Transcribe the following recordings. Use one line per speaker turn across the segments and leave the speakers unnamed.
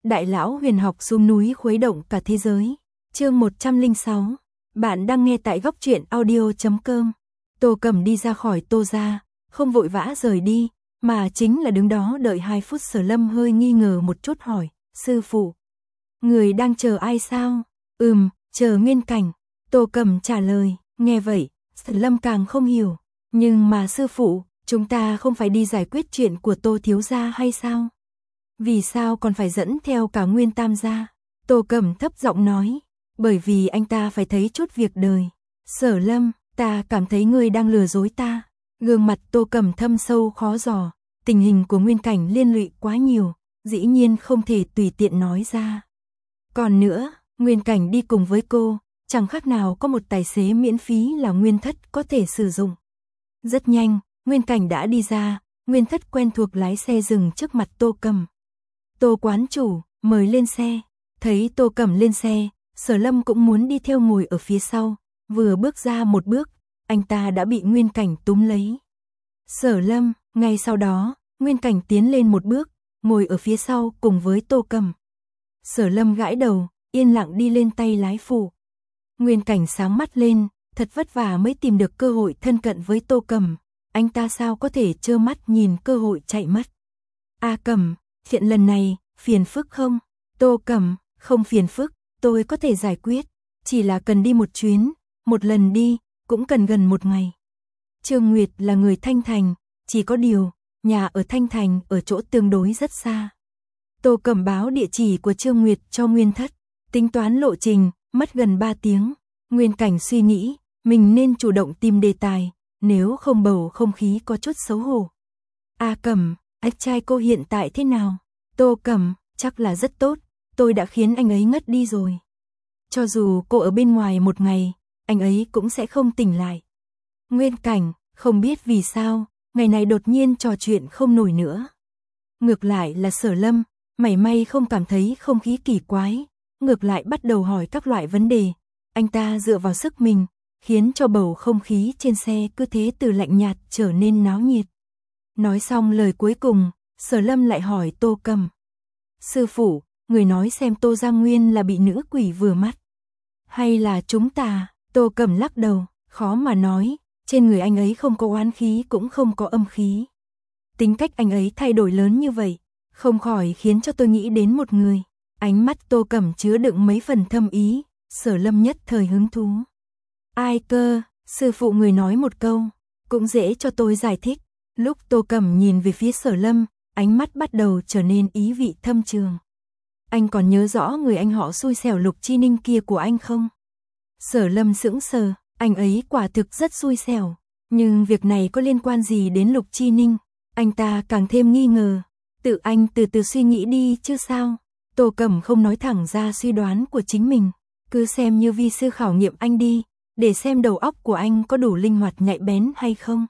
Đại lão huyền học xuống núi khuấy động cả thế giới. Chương 106. Bạn đang nghe tại góc truyện audio.com. Tô Cẩm đi ra khỏi Tô gia, không vội vã rời đi, mà chính là đứng đó đợi 2 phút. Sở Lâm hơi nghi ngờ một chút hỏi, sư phụ, người đang chờ ai sao? Chờ Nguyên Cảnh. Tô Cẩm trả lời. Nghe vậy, Sở Lâm càng không hiểu. Nhưng mà sư phụ, chúng ta không phải đi giải quyết chuyện của Tô thiếu gia hay sao? Vì sao còn phải dẫn theo cả Nguyên Tam gia? Tô Cẩm thấp giọng nói. Bởi vì anh ta phải thấy chút việc đời. Sở Lâm, ta cảm thấy ngươi đang lừa dối ta. Gương mặt Tô Cẩm thâm sâu khó dò. Tình hình của Nguyên Cảnh liên lụy quá nhiều, dĩ nhiên không thể tùy tiện nói ra. Còn nữa, Nguyên Cảnh đi cùng với cô, chẳng khác nào có một tài xế miễn phí là Nguyên Thất có thể sử dụng. Rất nhanh, Nguyên Cảnh đã đi ra, Nguyên Thất quen thuộc lái xe dừng trước mặt Tô Cẩm. Tô quán chủ, mời lên xe. Thấy Tô Cẩm lên xe, Sở Lâm cũng muốn đi theo ngồi ở phía sau, vừa bước ra một bước, anh ta đã bị Nguyên Cảnh túm lấy. Sở Lâm, ngay sau đó, Nguyên Cảnh tiến lên một bước, ngồi ở phía sau cùng với Tô Cẩm. Sở Lâm gãi đầu, yên lặng đi lên tay lái phụ. Nguyên Cảnh sáng mắt lên, thật vất vả mới tìm được cơ hội thân cận với Tô Cẩm, anh ta sao có thể trơ mắt nhìn cơ hội chạy mất. A Cẩm, chuyện lần này, phiền phức không? Tô Cẩm, không phiền phức, tôi có thể giải quyết, chỉ là cần đi một chuyến, một lần đi, cũng cần gần một ngày. Trương Nguyệt là người Thanh Thành, chỉ có điều, nhà ở Thanh Thành ở chỗ tương đối rất xa. Tô Cẩm báo địa chỉ của Trương Nguyệt cho Nguyên Thất, tính toán lộ trình, mất gần 3 tiếng. Nguyên Cảnh suy nghĩ, mình nên chủ động tìm đề tài, nếu không bầu không khí có chút xấu hổ. A Cẩm, anh trai cô hiện tại thế nào? Tô Cẩm, chắc là rất tốt, tôi đã khiến anh ấy ngất đi rồi. Cho dù cô ở bên ngoài một ngày, anh ấy cũng sẽ không tỉnh lại. Nguyên Cảnh, không biết vì sao, ngày này đột nhiên trò chuyện không nổi nữa. Ngược lại là Sở Lâm, mảy may không cảm thấy không khí kỳ quái, ngược lại bắt đầu hỏi các loại vấn đề. Anh ta dựa vào sức mình, khiến cho bầu không khí trên xe cứ thế từ lạnh nhạt trở nên náo nhiệt. Nói xong lời cuối cùng, Sở Lâm lại hỏi Tô Cẩm. Sư phụ, người nói xem Tô Giang Nguyên là bị nữ quỷ vừa mắt, hay là chúng ta? Tô Cẩm lắc đầu, khó mà nói, trên người anh ấy không có oán khí cũng không có âm khí. Tính cách anh ấy thay đổi lớn như vậy, không khỏi khiến cho tôi nghĩ đến một người. Ánh mắt Tô Cẩm chứa đựng mấy phần thâm ý, Sở Lâm nhất thời hứng thú. Ai cơ? Sư phụ người nói một câu, cũng dễ cho tôi giải thích. Lúc Tô Cẩm nhìn về phía Sở Lâm, ánh mắt bắt đầu trở nên ý vị thâm trường. Anh còn nhớ rõ người anh họ xui xẻo Lục Chi Ninh kia của anh không? Sở Lâm sững sờ, anh ấy quả thực rất xui xẻo, nhưng việc này có liên quan gì đến Lục Chi Ninh? Anh ta càng thêm nghi ngờ, tự anh từ từ suy nghĩ đi chứ sao? Tô Cẩm không nói thẳng ra suy đoán của chính mình, cứ xem như vi sư khảo nghiệm anh đi, để xem đầu óc của anh có đủ linh hoạt nhạy bén hay không.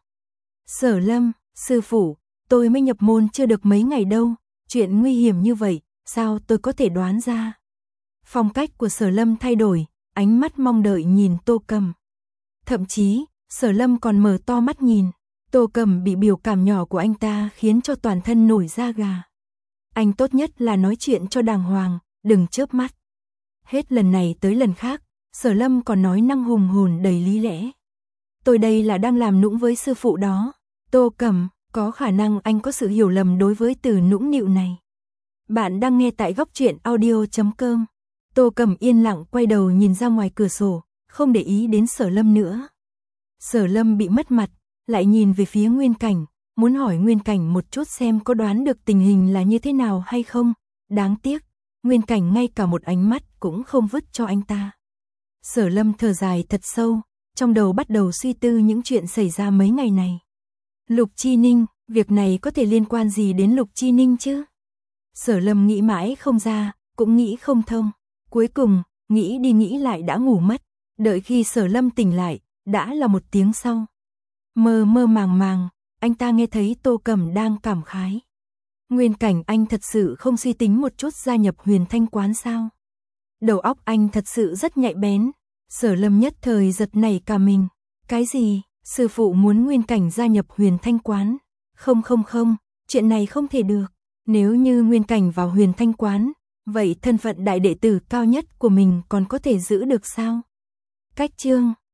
Sở Lâm, sư phụ, tôi mới nhập môn chưa được mấy ngày đâu, chuyện nguy hiểm như vậy, sao tôi có thể đoán ra? Phong cách của Sở Lâm thay đổi, ánh mắt mong đợi nhìn Tô Cẩm. Thậm chí, Sở Lâm còn mở to mắt nhìn, Tô Cẩm bị biểu cảm nhỏ của anh ta khiến cho toàn thân nổi da gà. Anh tốt nhất là nói chuyện cho đàng hoàng, đừng chớp mắt. Hết lần này tới lần khác, Sở Lâm còn nói năng hùng hồn đầy lý lẽ. Tôi đây là đang làm nũng với sư phụ đó. Tô Cẩm, có khả năng anh có sự hiểu lầm đối với từ nũng nịu này. Bạn đang nghe tại góc truyện audio.com. Tô Cẩm yên lặng quay đầu nhìn ra ngoài cửa sổ, không để ý đến Sở Lâm nữa. Sở Lâm bị mất mặt, lại nhìn về phía Nguyên Cảnh, muốn hỏi Nguyên Cảnh một chút xem có đoán được tình hình là như thế nào hay không. Đáng tiếc, Nguyên Cảnh ngay cả một ánh mắt cũng không vứt cho anh ta. Sở Lâm thở dài thật sâu, trong đầu bắt đầu suy tư những chuyện xảy ra mấy ngày này. Lục Chi Ninh, việc này có thể liên quan gì đến Lục Chi Ninh chứ? Sở Lâm nghĩ mãi không ra, cũng nghĩ không thông. Cuối cùng, nghĩ đi nghĩ lại đã ngủ mất. Đợi khi Sở Lâm tỉnh lại, đã là 1 tiếng sau. Mơ mơ màng màng, anh ta nghe thấy Tô Cẩm đang cảm khái. Nguyên Cảnh, anh thật sự không suy tính một chút gia nhập Huyền Thanh Quán sao? Đầu óc anh thật sự rất nhạy bén. Sở Lâm nhất thời giật nảy cả mình. Cái gì? Sư phụ muốn Nguyên Cảnh gia nhập Huyền Thanh Quán? Không, chuyện này không thể được. Nếu như Nguyên Cảnh vào Huyền Thanh Quán, Vậy thân phận đại đệ tử cao nhất của mình còn có thể giữ được sao? Cách chương